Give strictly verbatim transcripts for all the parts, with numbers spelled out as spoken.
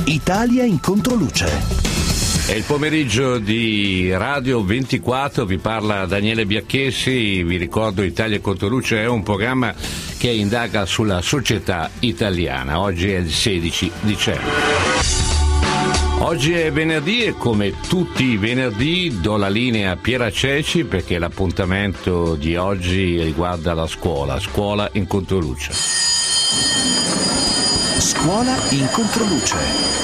Italia in controluce. È il pomeriggio di Radio ventiquattro, vi parla Daniele Biacchessi. Vi ricordo Italia in controluce è un programma che indaga sulla società italiana. Oggi è il sedici dicembre. Oggi è venerdì e come tutti i venerdì do la linea a Piera Ceci perché l'appuntamento di oggi riguarda la scuola, scuola in controluce. Scuola in controluce.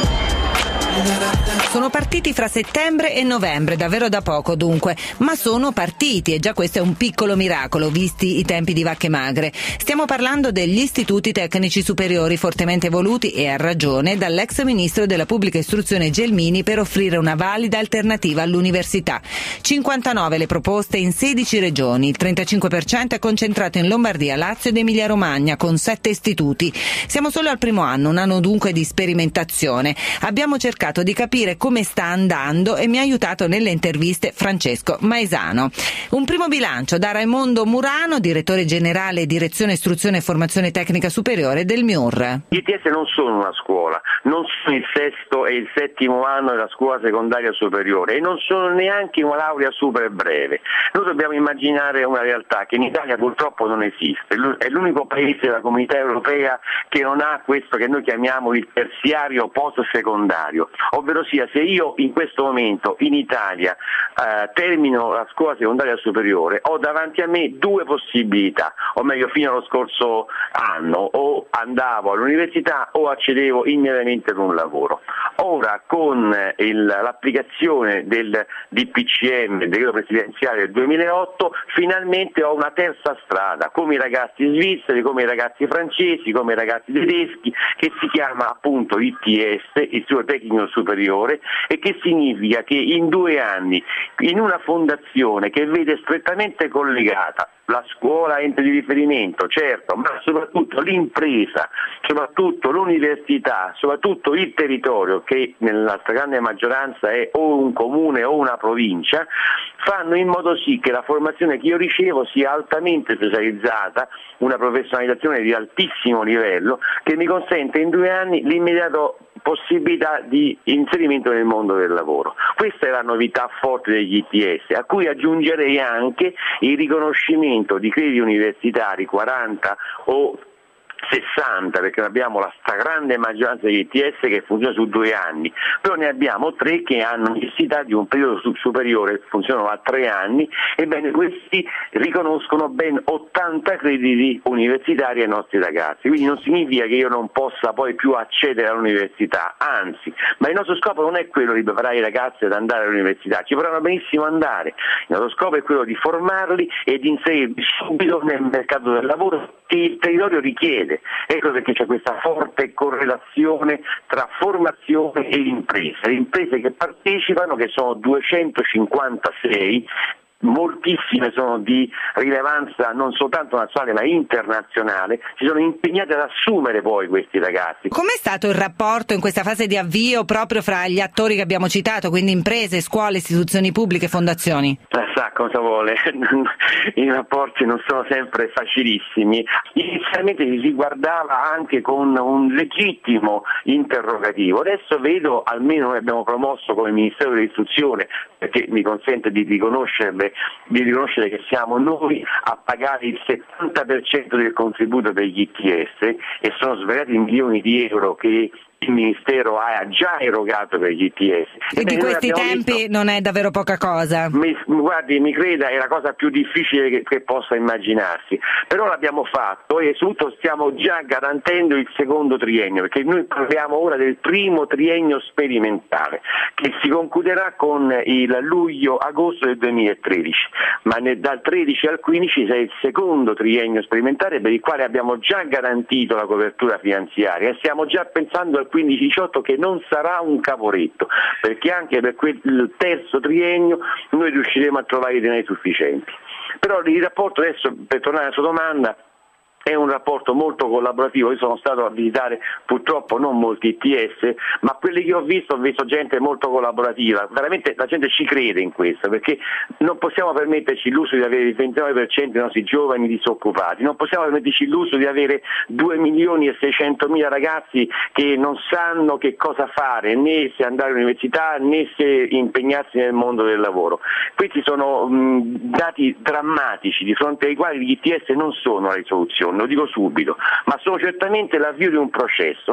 Sono partiti fra settembre e novembre, davvero da poco dunque, ma sono partiti e già questo è un piccolo miracolo, visti i tempi di vacche magre. Stiamo parlando degli istituti tecnici superiori fortemente voluti, e a ragione, dall'ex ministro della pubblica istruzione Gelmini per offrire una valida alternativa all'università. cinquantanove le proposte in sedici regioni, il trentacinque per cento è concentrato in Lombardia, Lazio ed Emilia Romagna, con sette istituti. Siamo solo al primo anno, un anno dunque di sperimentazione. Abbiamo cercato di capire come sta andando e mi ha aiutato nelle interviste Francesco Maesano. Un primo bilancio da Raimondo Murano, direttore generale e direzione istruzione e formazione tecnica superiore del M I U R. Gli I T S non sono una scuola, non sono il sesto e il settimo anno della scuola secondaria superiore e non sono neanche una laurea super breve. Noi dobbiamo immaginare una realtà che in Italia purtroppo non esiste, è l'unico paese della comunità europea che non ha questo che noi chiamiamo il terziario post secondario. Ovvero sia, se io in questo momento in Italia eh, termino la scuola secondaria superiore, ho davanti a me due possibilità, o meglio fino allo scorso anno, o andavo all'università o accedevo immediatamente ad un lavoro. Ora con il, l'applicazione del D P C M, del decreto presidenziale del duemilaotto, finalmente ho una terza strada, come i ragazzi svizzeri, come i ragazzi francesi, come i ragazzi tedeschi, che si chiama appunto I T S, Istituto Tecnico Superiore, e che significa che in due anni in una fondazione che vede strettamente collegata la scuola ente di riferimento, certo, ma soprattutto l'impresa, soprattutto l'università, soprattutto il territorio, che nella stragrande maggioranza è o un comune o una provincia, fanno in modo sì che la formazione che io ricevo sia altamente specializzata, una professionalizzazione di altissimo livello che mi consente in due anni l'immediato possibilità di inserimento nel mondo del lavoro. Questa è la novità forte degli I T S, a cui aggiungerei anche il riconoscimento di crediti universitari quaranta o sessanta, perché abbiamo la stragrande maggioranza degli I T S che funziona su due anni, però ne abbiamo tre che hanno necessità di un periodo superiore, funzionano a tre anni, ebbene questi riconoscono ben ottanta crediti universitari ai nostri ragazzi, quindi non significa che io non possa poi più accedere all'università, anzi, ma il nostro scopo non è quello di preparare i ragazzi ad andare all'università, ci potranno benissimo andare, il nostro scopo è quello di formarli e di inserirli subito nel mercato del lavoro che il territorio richiede. Ecco perché c'è questa forte correlazione tra formazione e imprese. Le imprese che partecipano, che sono duecentocinquantasei, moltissime sono di rilevanza non soltanto nazionale ma internazionale, si sono impegnate ad assumere poi questi ragazzi. Com'è stato il rapporto in questa fase di avvio proprio fra gli attori che abbiamo citato, quindi imprese, scuole, istituzioni pubbliche, fondazioni? Eh, sa cosa vuole, i rapporti non sono sempre facilissimi. Inizialmente ci si guardava anche con un legittimo interrogativo, adesso vedo, almeno noi abbiamo promosso come Ministero dell'Istruzione, perché mi consente di riconoscerle di riconoscere che siamo noi a pagare il settanta per cento del contributo degli I T S e sono svariati milioni di euro che il Ministero ha già erogato per gli I T S. E di questi tempi visto, non è davvero poca cosa. Mi, guardi, mi creda, è la cosa più difficile che, che possa immaginarsi, però l'abbiamo fatto e soprattutto stiamo già garantendo il secondo triennio, perché noi parliamo ora del primo triennio sperimentale che si concluderà con il luglio-agosto del duemilatredici, ma nel, dal tredici al quindici sarà il secondo triennio sperimentale per il quale abbiamo già garantito la copertura finanziaria e stiamo già pensando al quindici diciotto che non sarà un caporetto, perché anche per quel terzo triennio noi riusciremo a trovare i denari sufficienti. Però il rapporto adesso, per tornare alla sua domanda, è un rapporto molto collaborativo. Io sono stato a visitare purtroppo non molti I T S, ma quelli che ho visto ho visto gente molto collaborativa, veramente la gente ci crede in questo, perché non possiamo permetterci l'uso di avere il ventinove per cento dei nostri giovani disoccupati, non possiamo permetterci l'uso di avere due milioni e seicentomila ragazzi che non sanno che cosa fare, né se andare all'università né se impegnarsi nel mondo del lavoro. Questi sono mh, dati drammatici di fronte ai quali gli I T S non sono la risoluzione, lo dico subito, ma sono certamente l'avvio di un processo.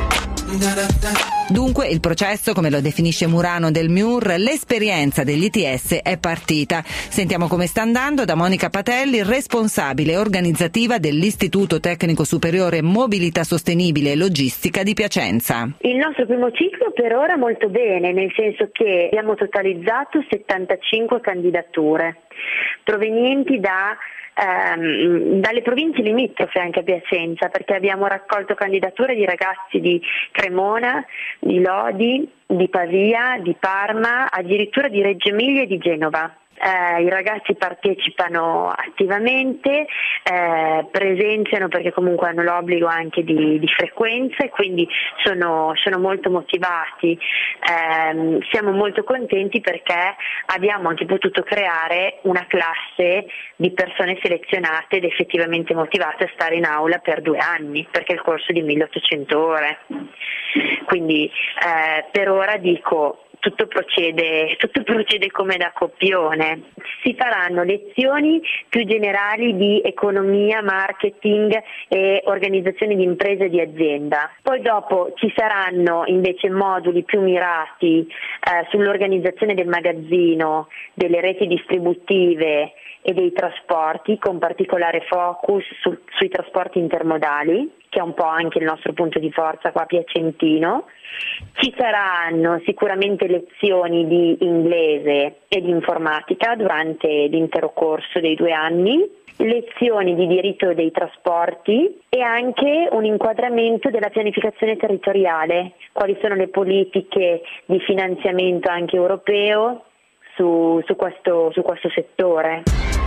Dunque il processo, come lo definisce Murano del M I U R, l'esperienza degli I T S è partita. Sentiamo come sta andando da Monica Patelli, responsabile organizzativa dell'Istituto Tecnico Superiore Mobilità Sostenibile e Logistica di Piacenza. Il nostro primo ciclo per ora molto bene, nel senso che abbiamo totalizzato settantacinque candidature provenienti da Ehm, dalle province limitrofe anche a Piacenza, perché abbiamo raccolto candidature di ragazzi di Cremona, di Lodi, di Pavia, di Parma, addirittura di Reggio Emilia e di Genova. Eh, I ragazzi partecipano attivamente, eh, presenziano perché comunque hanno l'obbligo anche di, di frequenza e quindi sono, sono molto motivati. Eh, siamo molto contenti perché abbiamo anche potuto creare una classe di persone selezionate ed effettivamente motivate a stare in aula per due anni, perché il corso è di milleottocento ore. Quindi eh, per ora dico Tutto procede, tutto procede come da copione. Si faranno lezioni più generali di economia, marketing e organizzazione di imprese e di azienda. Poi dopo ci saranno invece moduli più mirati eh, sull'organizzazione del magazzino, delle reti distributive e dei trasporti, con particolare focus su, sui trasporti intermodali, che è un po' anche il nostro punto di forza qua piacentino. Ci saranno sicuramente lezioni di inglese e di informatica durante l'intero corso dei due anni, lezioni di diritto dei trasporti e anche un inquadramento della pianificazione territoriale, quali sono le politiche di finanziamento anche europeo su, su, questo, su questo settore.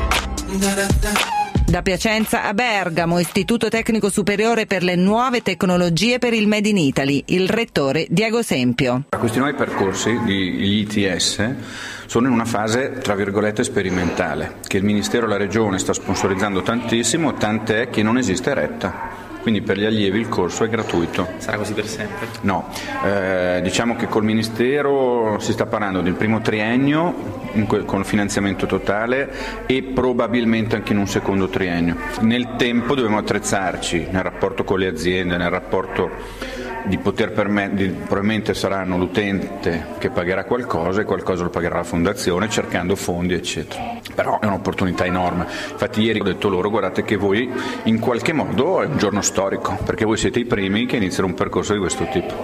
Da Piacenza a Bergamo, Istituto Tecnico Superiore per le Nuove Tecnologie per il Made in Italy, il rettore Diego Sempio. Questi nuovi percorsi degli I T S sono in una fase, tra virgolette, sperimentale, che il Ministero e la Regione sta sponsorizzando tantissimo, tant'è che non esiste retta. Quindi per gli allievi il corso è gratuito. Sarà così per sempre? No, eh, diciamo che col Ministero si sta parlando del primo triennio in que- con finanziamento totale e probabilmente anche in un secondo triennio. Nel tempo dobbiamo attrezzarci nel rapporto con le aziende, nel rapporto di poter permettere, probabilmente saranno l'utente che pagherà qualcosa e qualcosa lo pagherà la fondazione cercando fondi eccetera. Però è un'opportunità enorme. Infatti ieri ho detto loro: guardate che voi in qualche modo è un giorno storico, perché voi siete i primi che iniziano un percorso di questo tipo.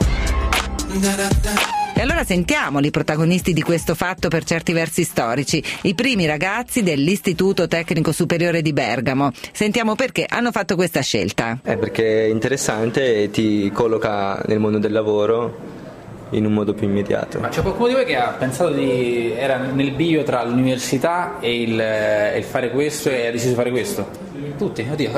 E allora sentiamoli i protagonisti di questo fatto per certi versi storici, i primi ragazzi dell'Istituto Tecnico Superiore di Bergamo. Sentiamo perché hanno fatto questa scelta. È perché è interessante e ti colloca nel mondo del lavoro in un modo più immediato. Ma c'è qualcuno di voi che ha pensato di... era nel bivio tra l'università e il, e il fare questo e ha deciso di fare questo? Tutti? Oddio.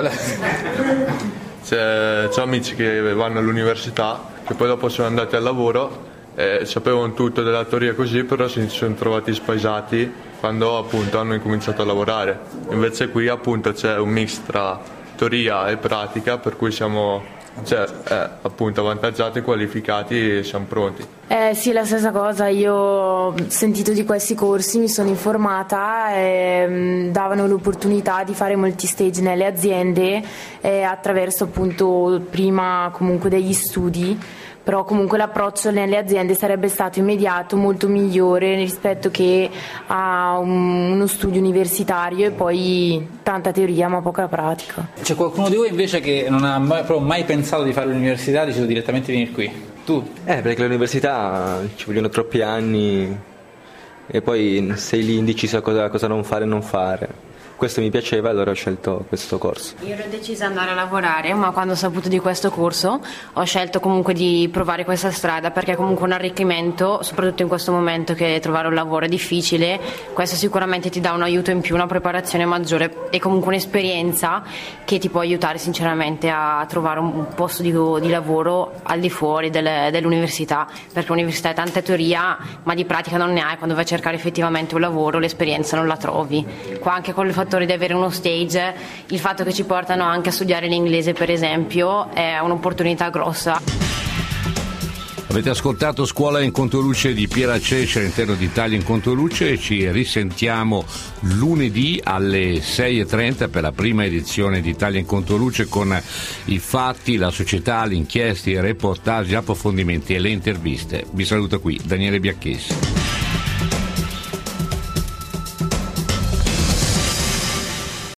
C'è, c'ho amici che vanno all'università, che poi dopo sono andati al lavoro. Eh, sapevano tutto della teoria così, però si sono trovati spaesati quando appunto hanno incominciato a lavorare. Invece qui appunto c'è un mix tra teoria e pratica, per cui siamo cioè, eh, appunto avvantaggiati, qualificati e siamo pronti. Eh sì, la stessa cosa, io ho sentito di questi corsi, mi sono informata e mh, davano l'opportunità di fare molti stage nelle aziende eh, attraverso appunto prima comunque degli studi. Però comunque l'approccio nelle aziende sarebbe stato immediato, molto migliore rispetto che a un, uno studio universitario e poi tanta teoria ma poca pratica. C'è qualcuno di voi invece che non ha mai, proprio mai pensato di fare l'università, ha deciso direttamente di venire qui? Tu? Eh, perché all'università ci vogliono troppi anni e poi sei lì indeciso a cosa, cosa non fare e non fare. questo mi piaceva e allora ho scelto questo corso. Io ero decisa ad andare a lavorare, ma quando ho saputo di questo corso ho scelto comunque di provare questa strada, perché è comunque un arricchimento, soprattutto in questo momento che trovare un lavoro è difficile. Questo sicuramente ti dà un aiuto in più, una preparazione maggiore e comunque un'esperienza che ti può aiutare sinceramente a trovare un posto di, di lavoro al di fuori delle, dell'università, perché l'università è tanta teoria ma di pratica non ne hai. Quando vai a cercare effettivamente un lavoro l'esperienza non la trovi. Qua anche con il fatore di avere uno stage, il fatto che ci portano anche a studiare l'inglese per esempio è un'opportunità grossa. Avete ascoltato Scuola in Controluce di Piera Cesce all'interno di Italia in Controluce e ci risentiamo lunedì alle sei e trenta per la prima edizione di Italia in Controluce con i fatti, la società, le inchieste, i reportage, gli approfondimenti e le interviste. Vi saluto qui, Daniele Biacchessi.